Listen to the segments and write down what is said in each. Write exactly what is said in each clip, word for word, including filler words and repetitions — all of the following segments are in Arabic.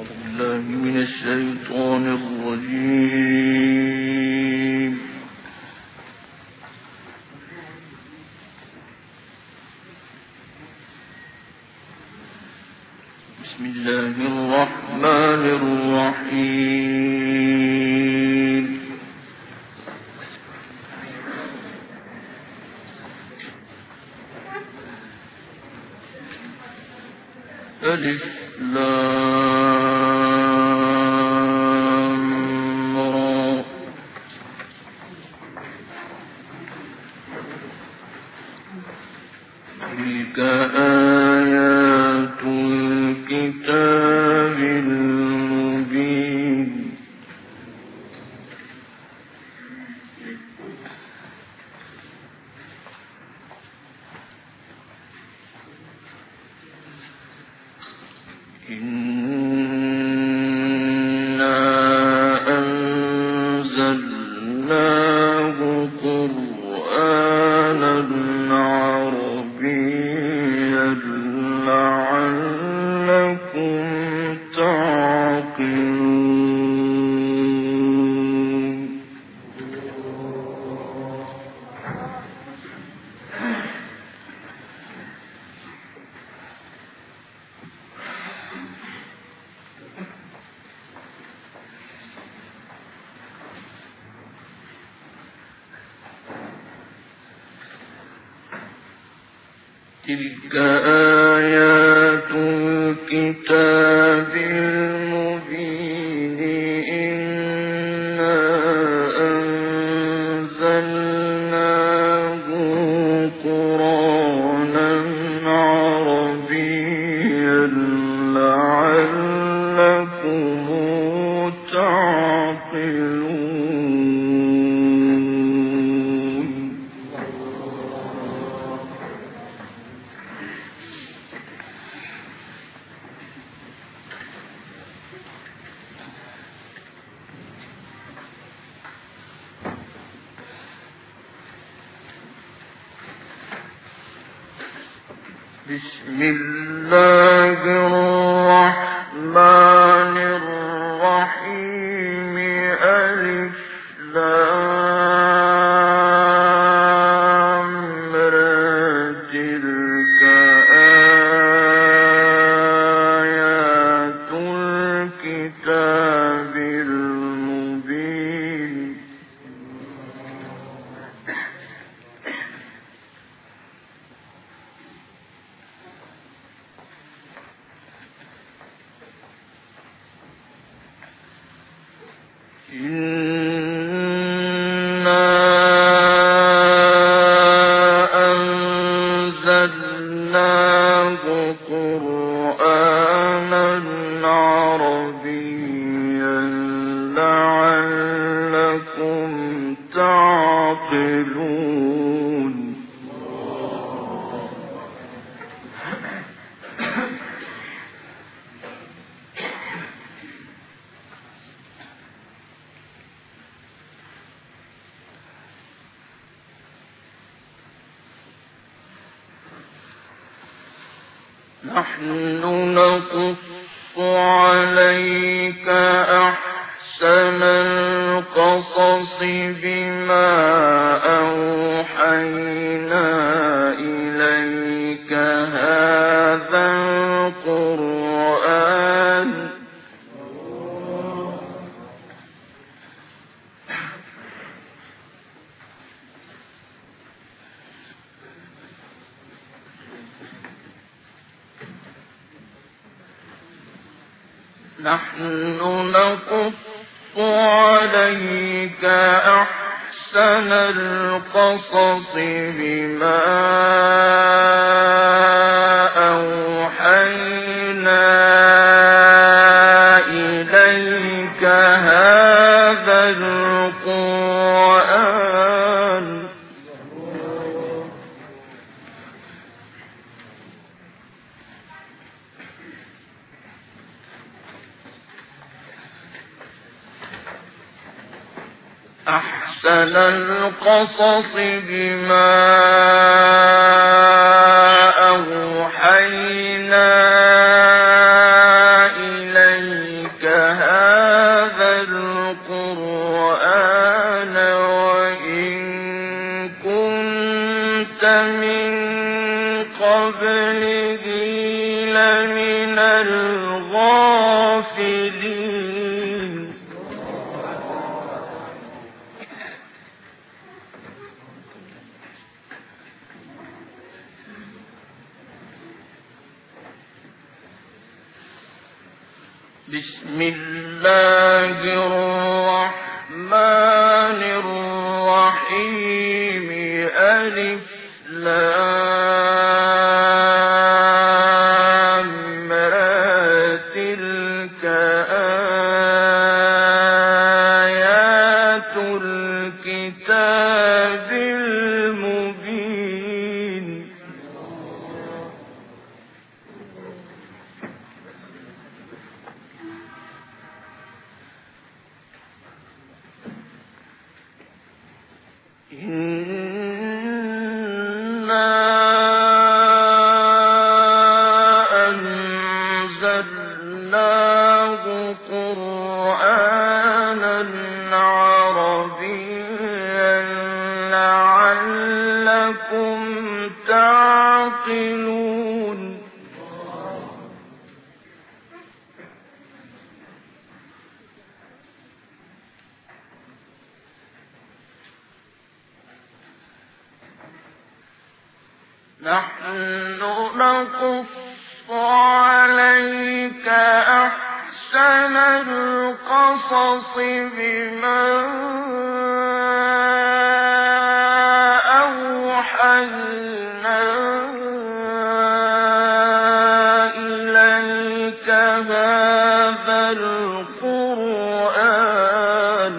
الشيطان الرجيم. بسم الله الرحمن الرحيم. ألف لام را تلك آيات الكتاب المبين. إنا أنزلناه قرآنا عربيا لعلكم تعقلون. تلك آيات الكتاب المبين. إنا أنزلناه قرآنا عربيا لعلكم تعقلون. بسم الله الرحمن الرحيم. ألف لام را تلك آيات الكتاب المبين. إنا أنزلناه قرآنا عربيا لعلكم تعقلون. نحن نقص عليك أحسن القصص بما أوحينا إليك هذا القرآن نحن نقص عليك أحسن القصص بما أوحينا إليك هذا القرآن أحسن القصص بما أوحينا إليك بسم الله الرحمن الرحيم. ألف لام را تلك آيات الكتاب المبين. إنا أنزلناه قرآنا عربيا لعلكم تعقلون. نحن نقص عليك أحسن القصص بما أوحينا إليك هذا القرآن.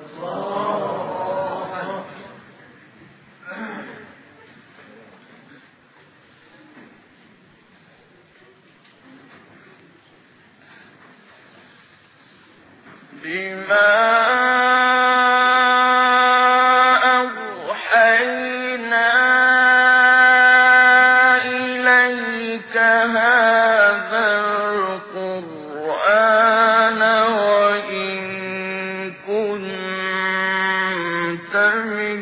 بما أوحينا إليك هذا القرآن وإن كنت من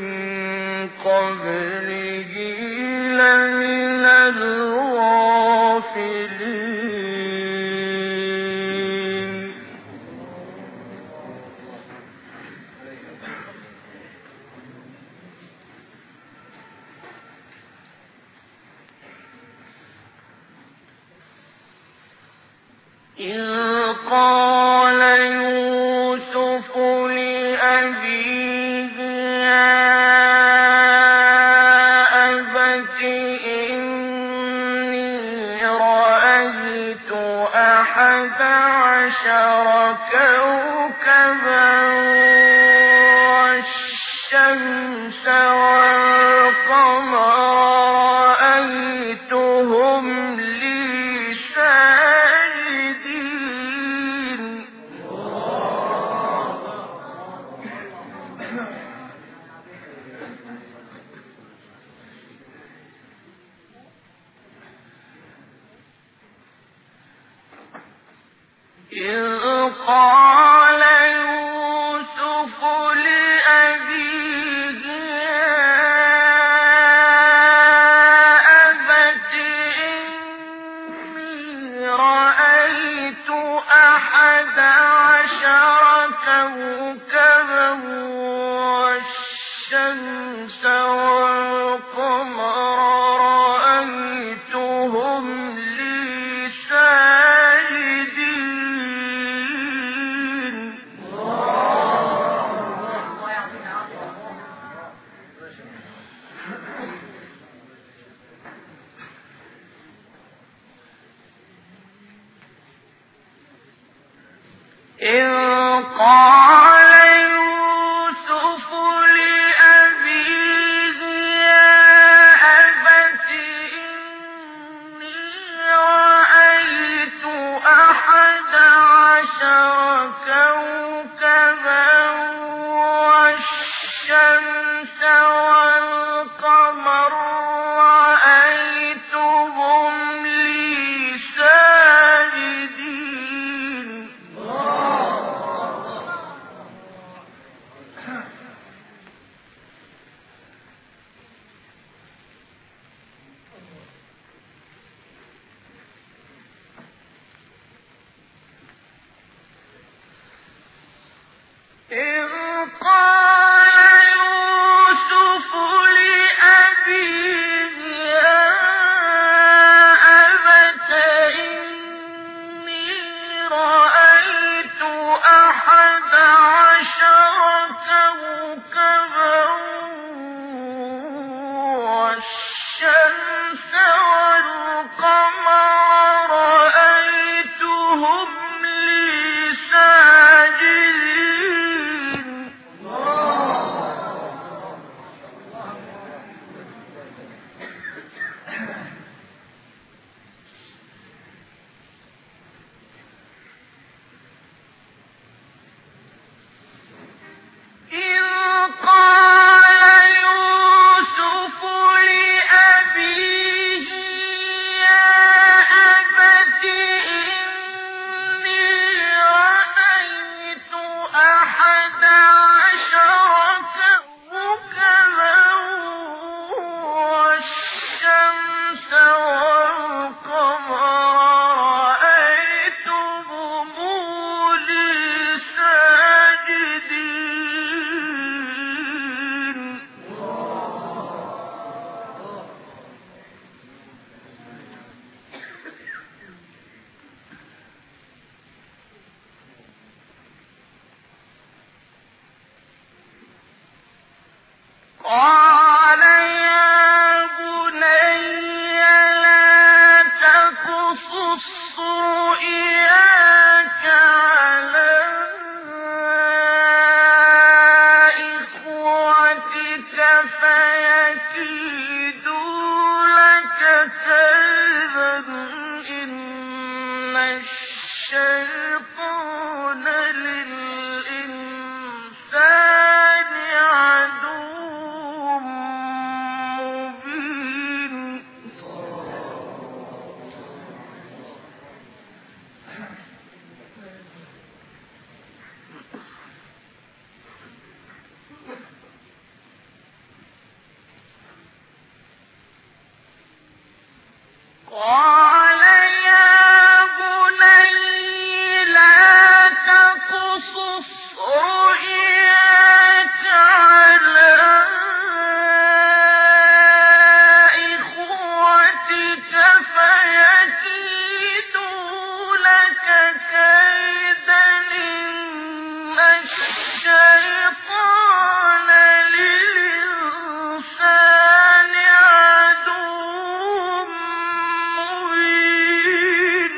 قبله لمن الغافلين. إذ قال يوسف لأبيه يا أبت إني رأيت أحد عشر كوكبا والشمس والقمر رأيتهم لي ساجدين. إذ قال يوسف لأبيه يا أبت إني رأيت أحد عشر كوكبا والشمس والقمر رأيتهم لي ساجدين. إذ قال يوسف لأبيه يا أبت إني رأيت أحد عشر كوكبا والشمس والقمر رأيتهم لي ساجدين. قال يا بني لا تقصص رؤياك على إخوتك فيكيدوا لك كيدا إن الشيطان للإنسان عدو مبين. قال يا بني لا تقصص رؤياك على إخوتك فيكيدوا لك كيدا إن الشيطان للإنسان عدو مبين.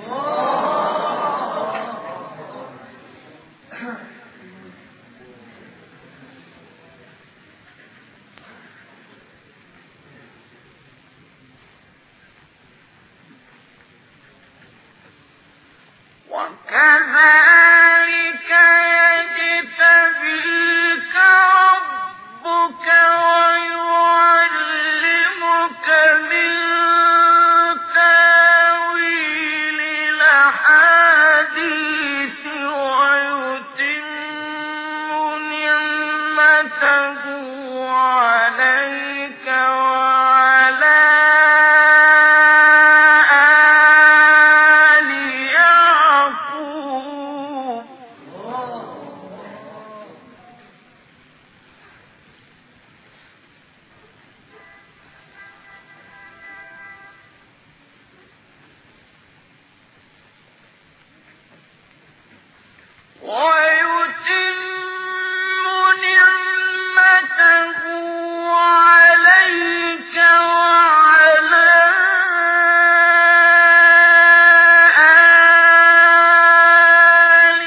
وكذلك يجتبيك ربك ويعلمك من تاويل الأحاديث ويتم نعمته عليك وعلى آل يعقوب. ويتم نعمته عليك وعلى آل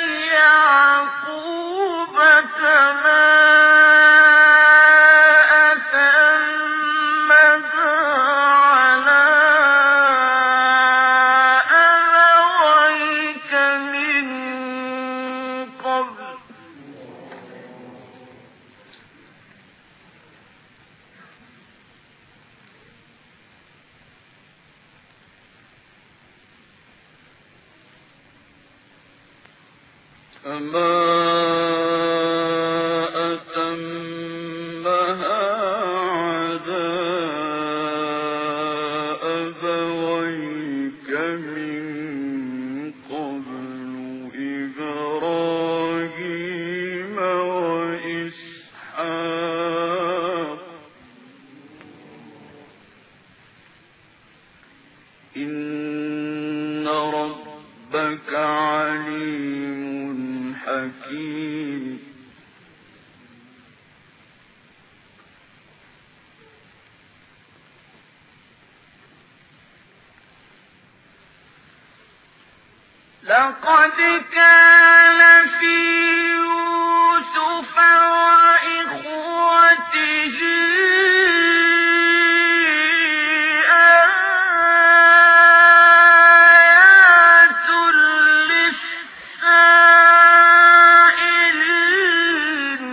يعقوب كما أتمها على أبويك من قبل. كما أتمها على أبويك من قبل إبراهيم وإسحاق إن ربك عليم حكيم. لقد كان في يوسف وإخوته آيات للسائلين.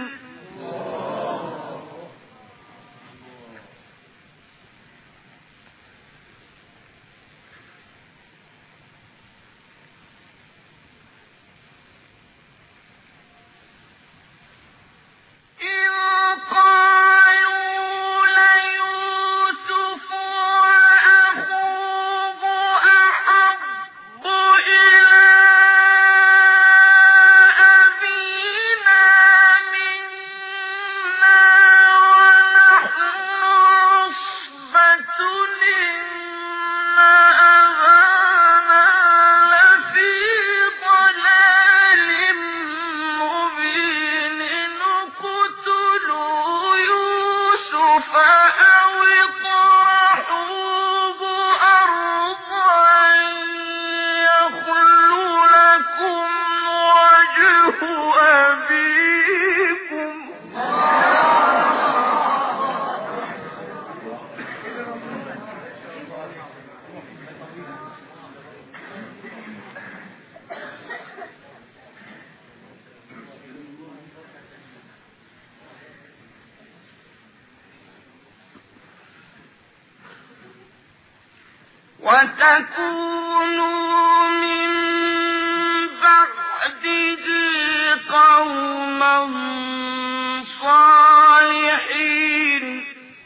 وتكونوا من بعده قوما صالحين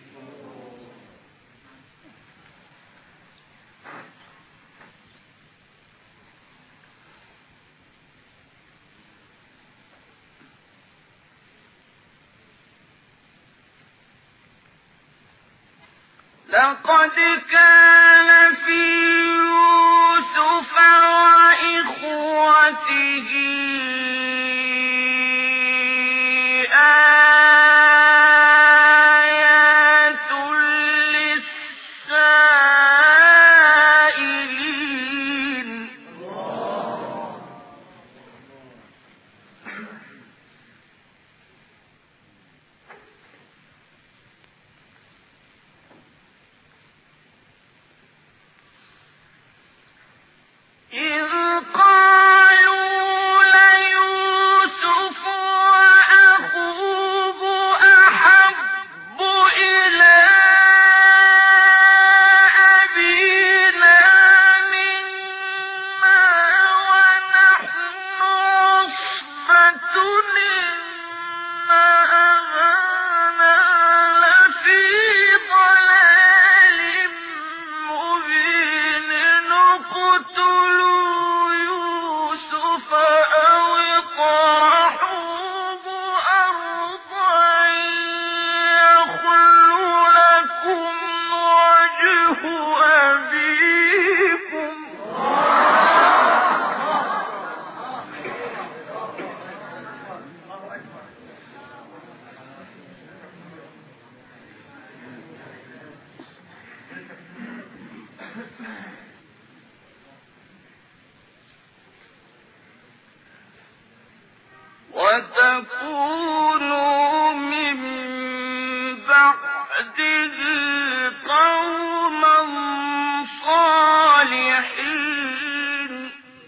لقد كان في يوسف وإخوته آيات للسائلين إذ قالوا ليوسف وأخوه أحب إلى أبينا منا ونحن عصبة إن أبانا لفي ضلال مبين اقتلوا يوسف أو اطرحوه أرضا يخل لكم وجه أبيكم وتكونوا من بعده قوما صالحين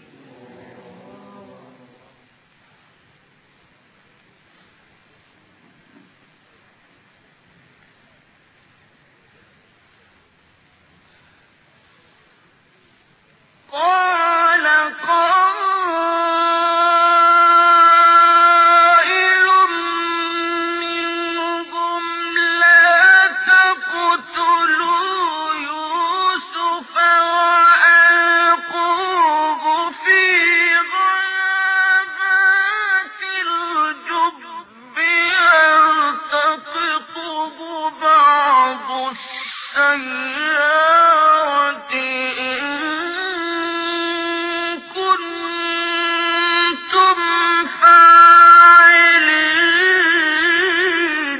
قال قائل منهم لا تقتلوا يوسف وألقوه في غيابات الجب يلتقطه بعض السيارة إن كنتم فاعلين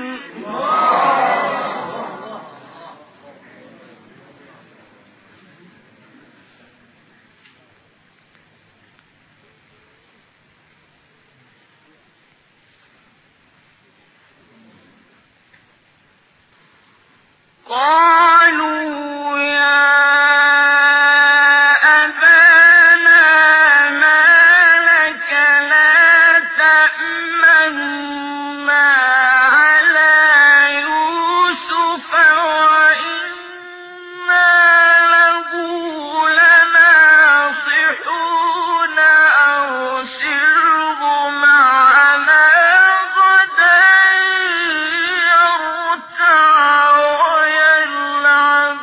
قالوا يا أبانا ما لك لا تأمنا على يوسف وإنا له لناصحون أرسله معنا غدا يرتع ويلعب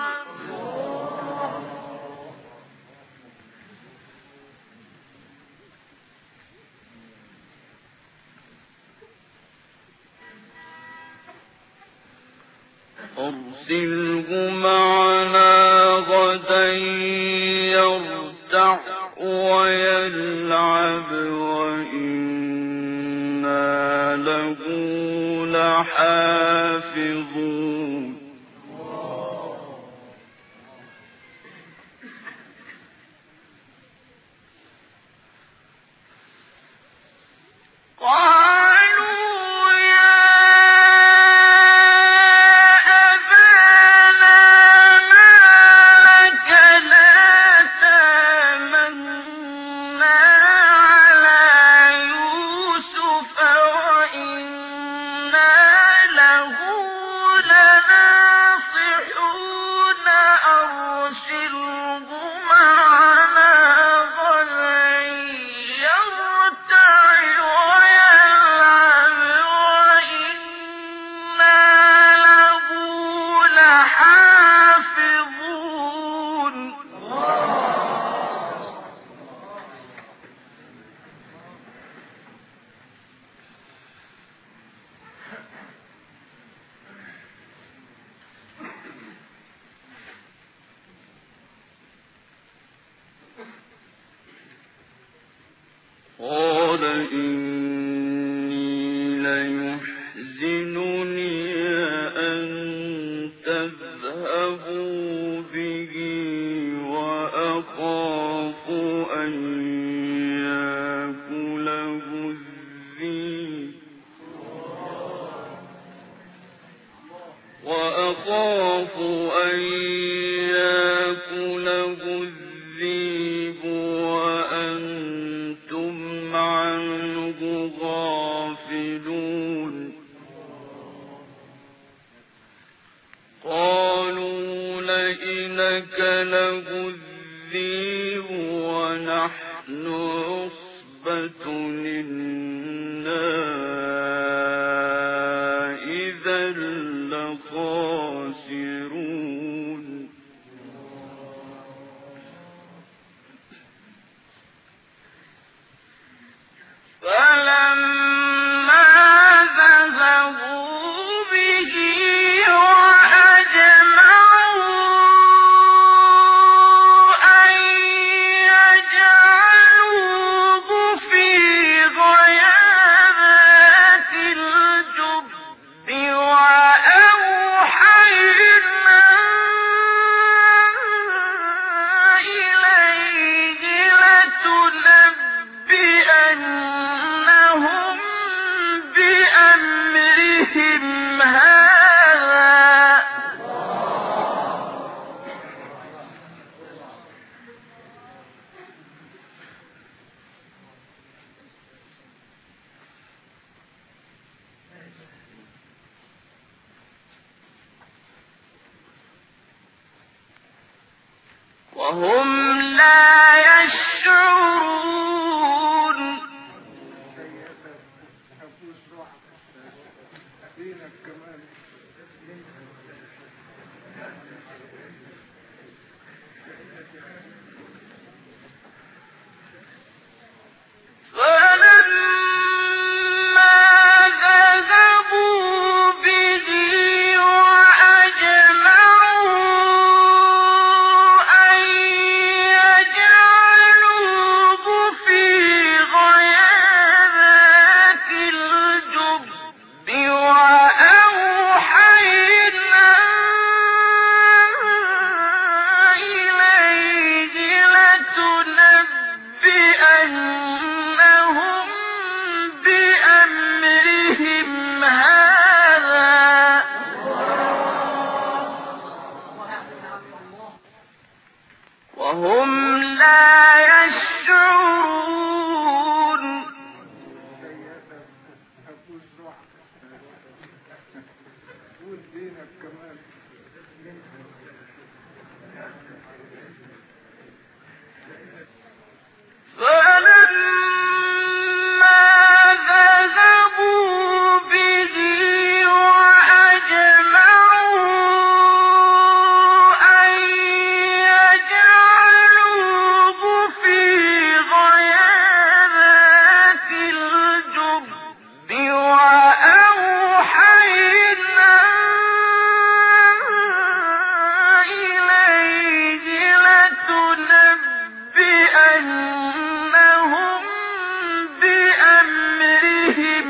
أرسله معنا غدا يرتع ويلعب وإنا له لحافظون قالوا يا أبانا ما لك لا تأمنا على يوسف وإنا له لناصحون أرسله قال إني ليحزنني أن تذهبوا به وأخاف أن يأكله الذئب وأخاف أن يأكله الذئب وأنتم عنه غافلون قالوا لئن أكله الذئب ونحن عصبة إنا إذا لخاسرون فلما ذهبوا به وأجمعوا أن يجعلوه في غيابات الجب وأوحينا إليه لتنبئنهم بأمرهم هذا وهم لا يشعرون فلما ذهبوا به وأجمعوا أن يجعلوه في غيابات الجب وأوحينا إليه لتنبئنهم بأمرهم هذا وهم لا يشعرون فلما ذهبوا به وأجمعوا أن يجعلوه في غيابات الجب وأوحينا إليه لتنبئنهم بأمرهم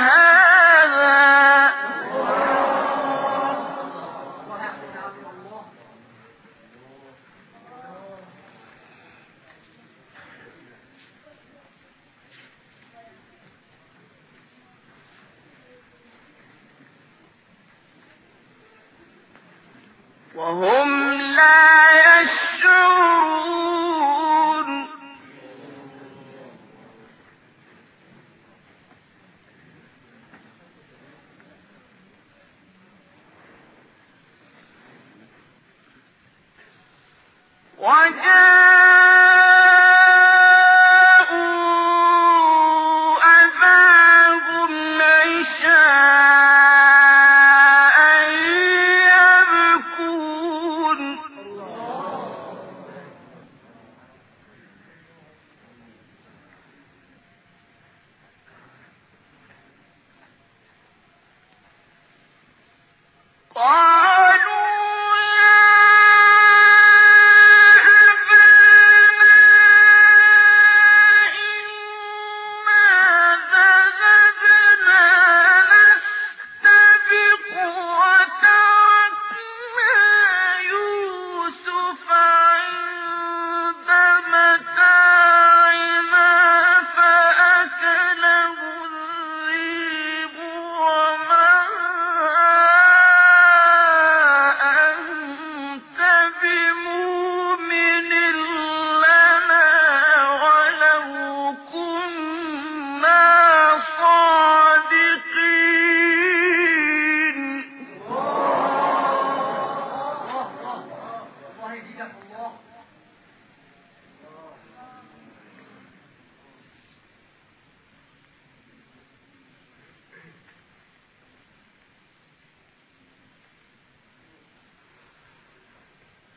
هذا وهم لا يشعرون وجاءوا أباهم عشاء يبكون قالوا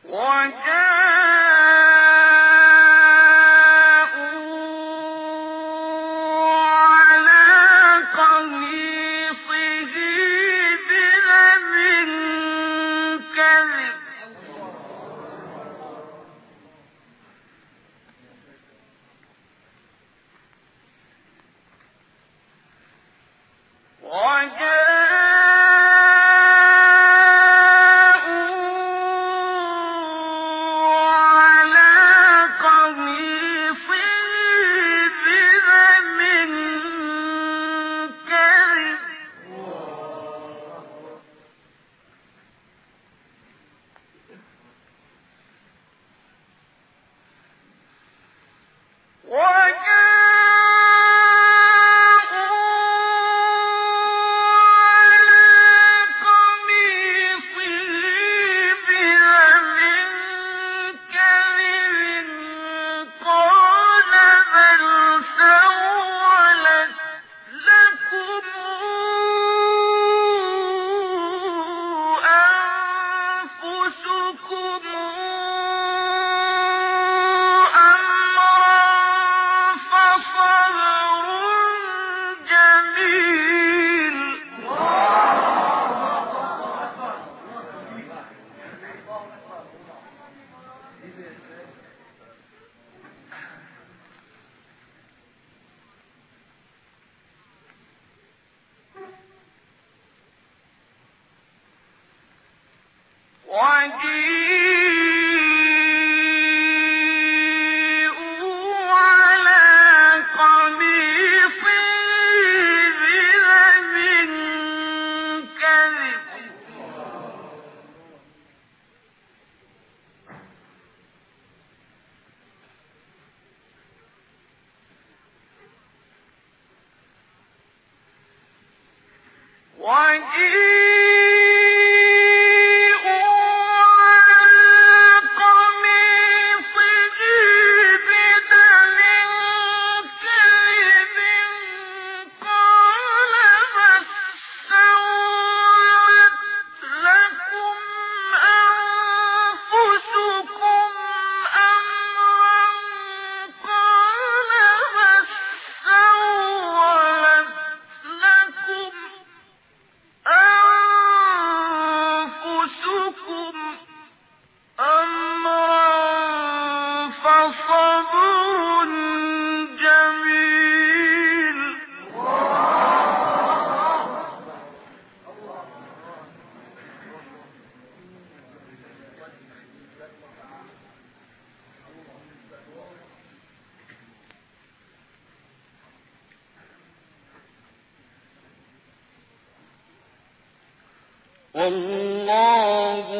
والله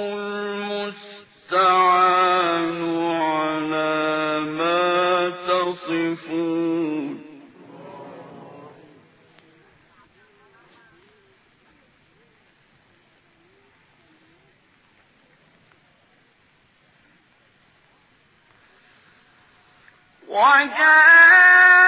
المستعان على ما تصفون. وجاء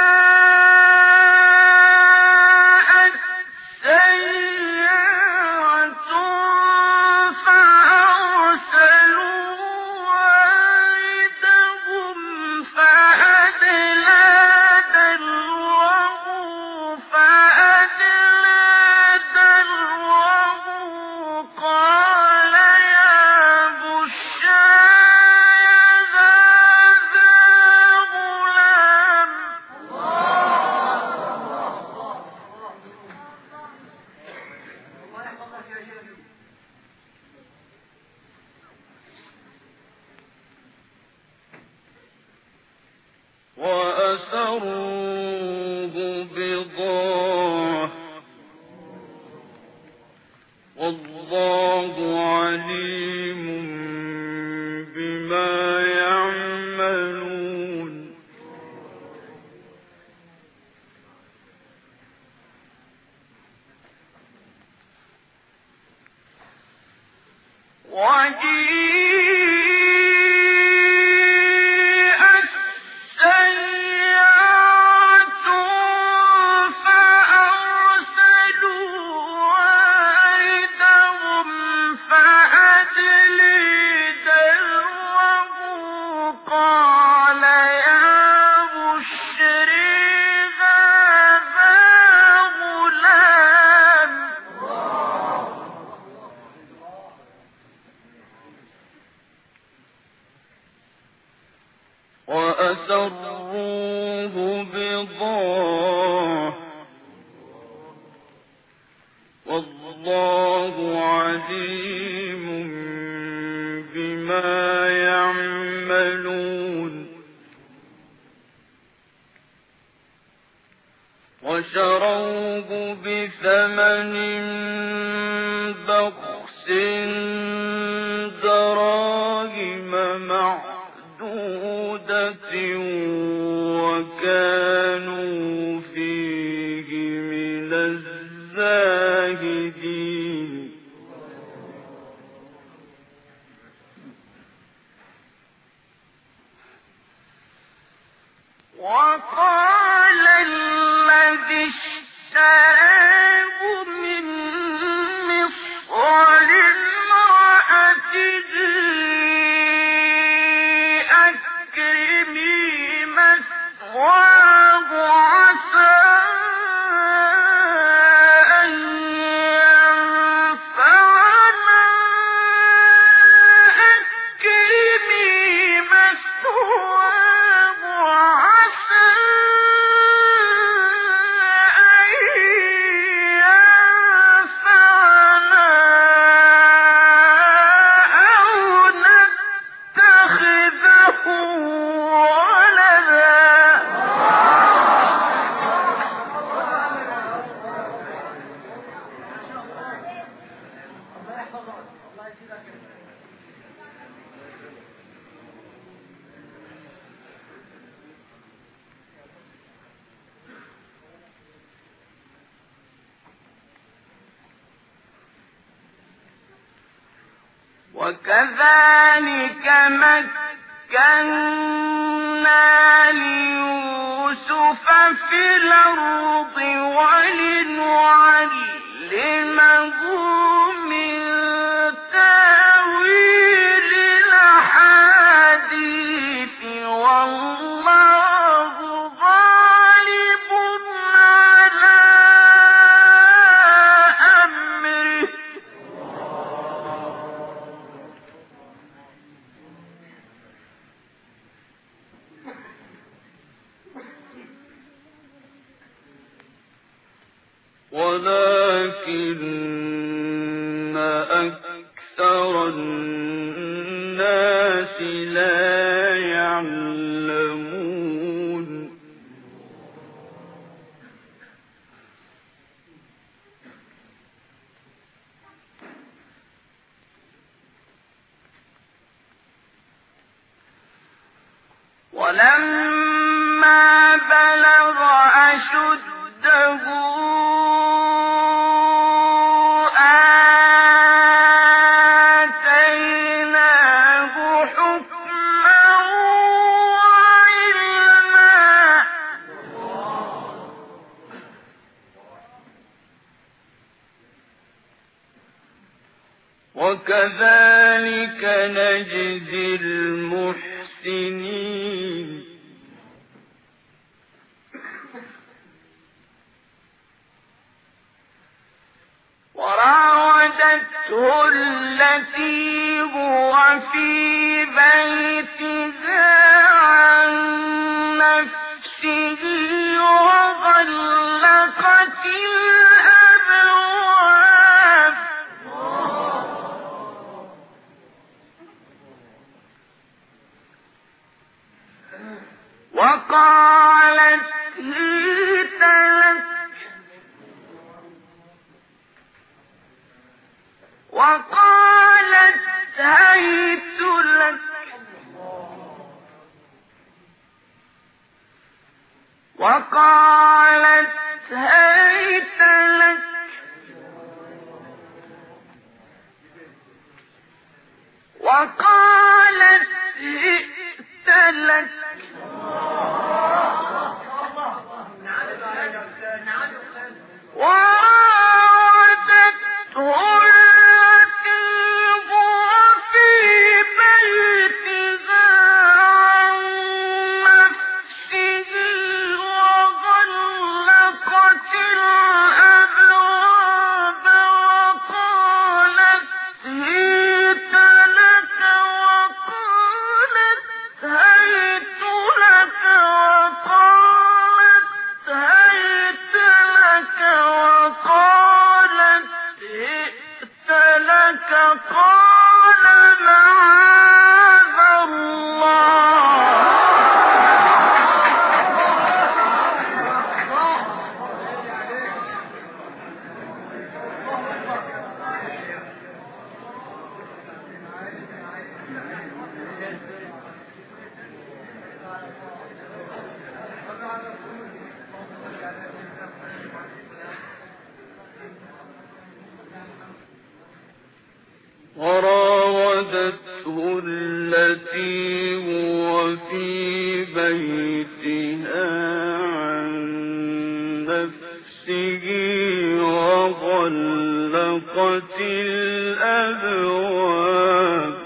وأسروه بضاعة والله عليم بما يعملون. وجيء وَأَسَرُّوهُ بِضَاعَةً وَاللَّهُ عَلِيمٌ بِمَا يَعْمَلُونَ وَشَرَوْهُ بِثَمَنٍ بَخْسٍ دَرَاهِمَ مَعْدُودَةٍ وَكَانُوا فِيهِ مِنَ الزَّاهِدِينَ وَقَالَ الَّذِي اشْتَرَاهُ مِن مِّصْرَ لِامْرَأَتِهِ أَكْرِمِي مَثْوَاهُ عَسَىٰ أَن يَنفَعَنَا أَكْرِمِي مَثْوَاهُ عَسَىٰ أَن يَنفَعَنَا أَوْ نَتَّخِذَهُ وَلَدًا وَكَذَٰلِكَ مَكَّنَّا لِيُوسُفَ فِي الْأَرْضِ وَلِنُعَلِّمَهُ مِن تَأْوِيلِ الْأَحَادِيثِ وَاللَّهُ غَالِبٌ عَلَىٰ أَمْرِهِ وَلَٰكِنَّ أَكْثَرَ النَّاسِ لَا يَعْلَمُونَ وَلَمَّا بَلَغَ أَشُدَّهُ آتَيْنَاهُ حُكْمًا وَعِلْمًا ۚ وَكَذَٰلِكَ نَجْزِي الْمُحْسِنِينَ وَرَاوَدَتْهُ الَّتِي هُوَ فِي بَيْتِهَا عَن نَّفْسِهِ وَغَلَّقَتِ الْأَبْوَابَ وَقَالَتْ هِيتَ لَكَ وَقَالَتْ هَيْتُ لَكَ وَقَالَتْ هَيْتَ لَكَ وَقَالَتْ هِئْتَ لَكَ وَرَاوَدَتْهُ الَّتِي هُوَ فِي بَيْتِهَا عَن نَّفْسِهِ وَغَلَّقَتِ الْأَبْوَابَ وَقَالَتْ هِيتَ لَكَ وَقَالَتْ هَيْتَ وراودته التي هو في بيتها عن نفسه وغلقت الأبواب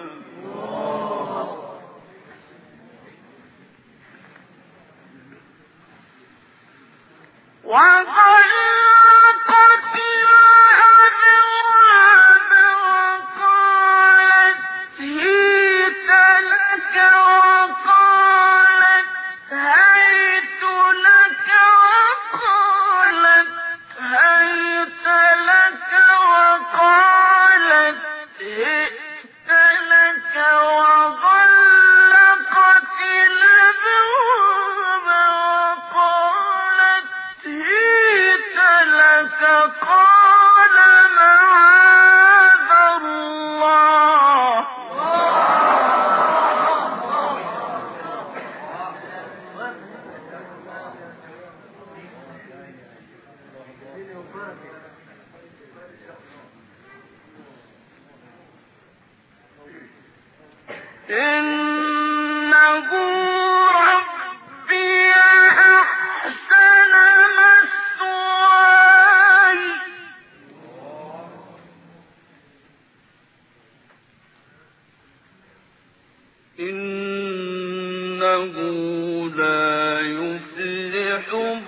إنه لا يفلح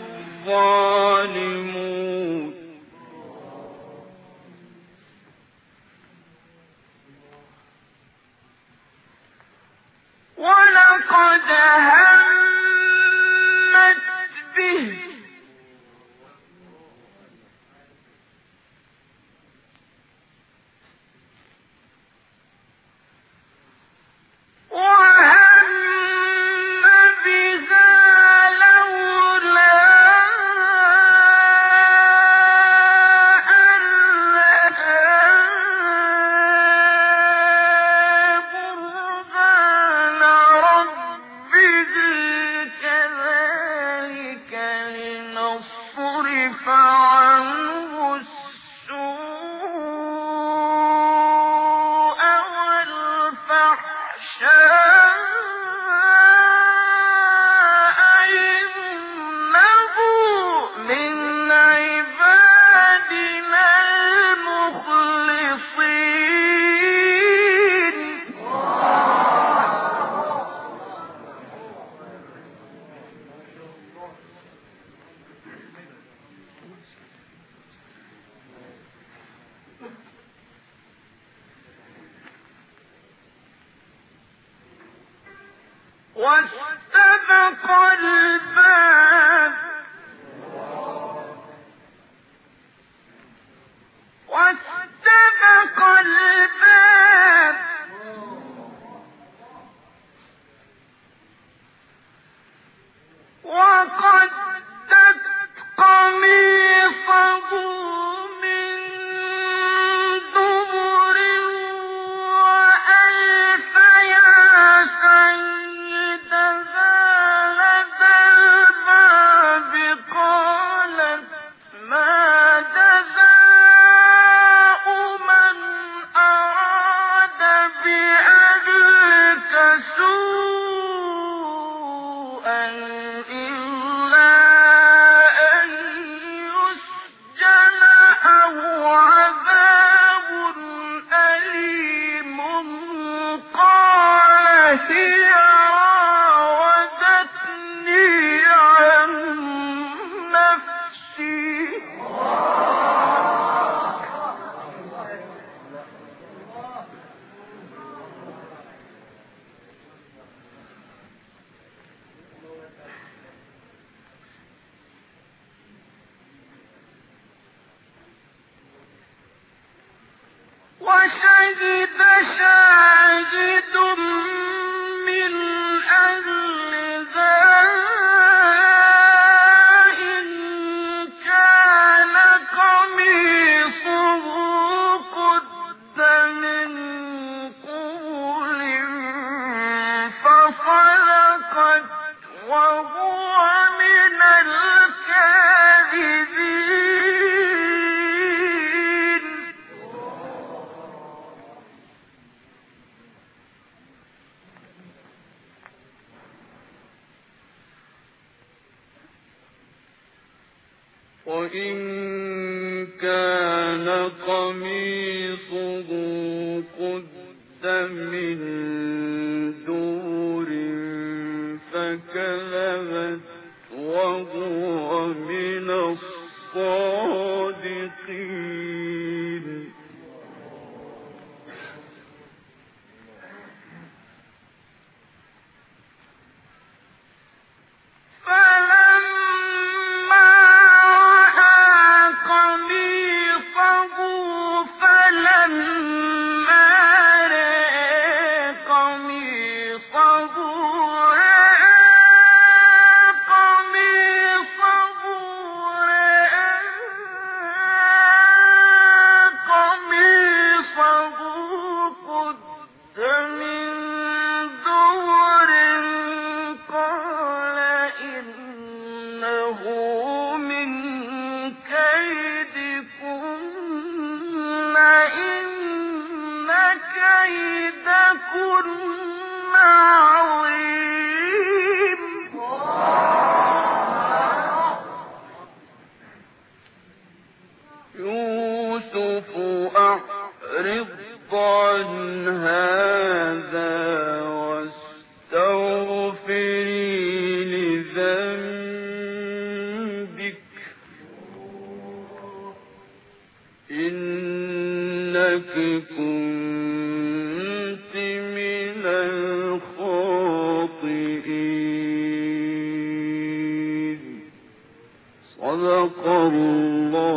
الظالمون ولقد همت به واستبق الباب واستبق الباب وقدت قميصه من دبر وألف يا سيدها لدى الباب قالت ما جزاء من أراد بأهلك سوءا إلا أن يسجن أو عذاب أليم قال هي راودتني عن نفسي وشهد شاهد من أهلها إن كان قميصه قد من قبل فصدقت وهو من الكاذبين. وإن كان قميصه قد من دور فكذبت وهو من الصادقين يوسف أعرض عن هذا واستغفري لذنبك إنك كنت من الخاطئين صدق الله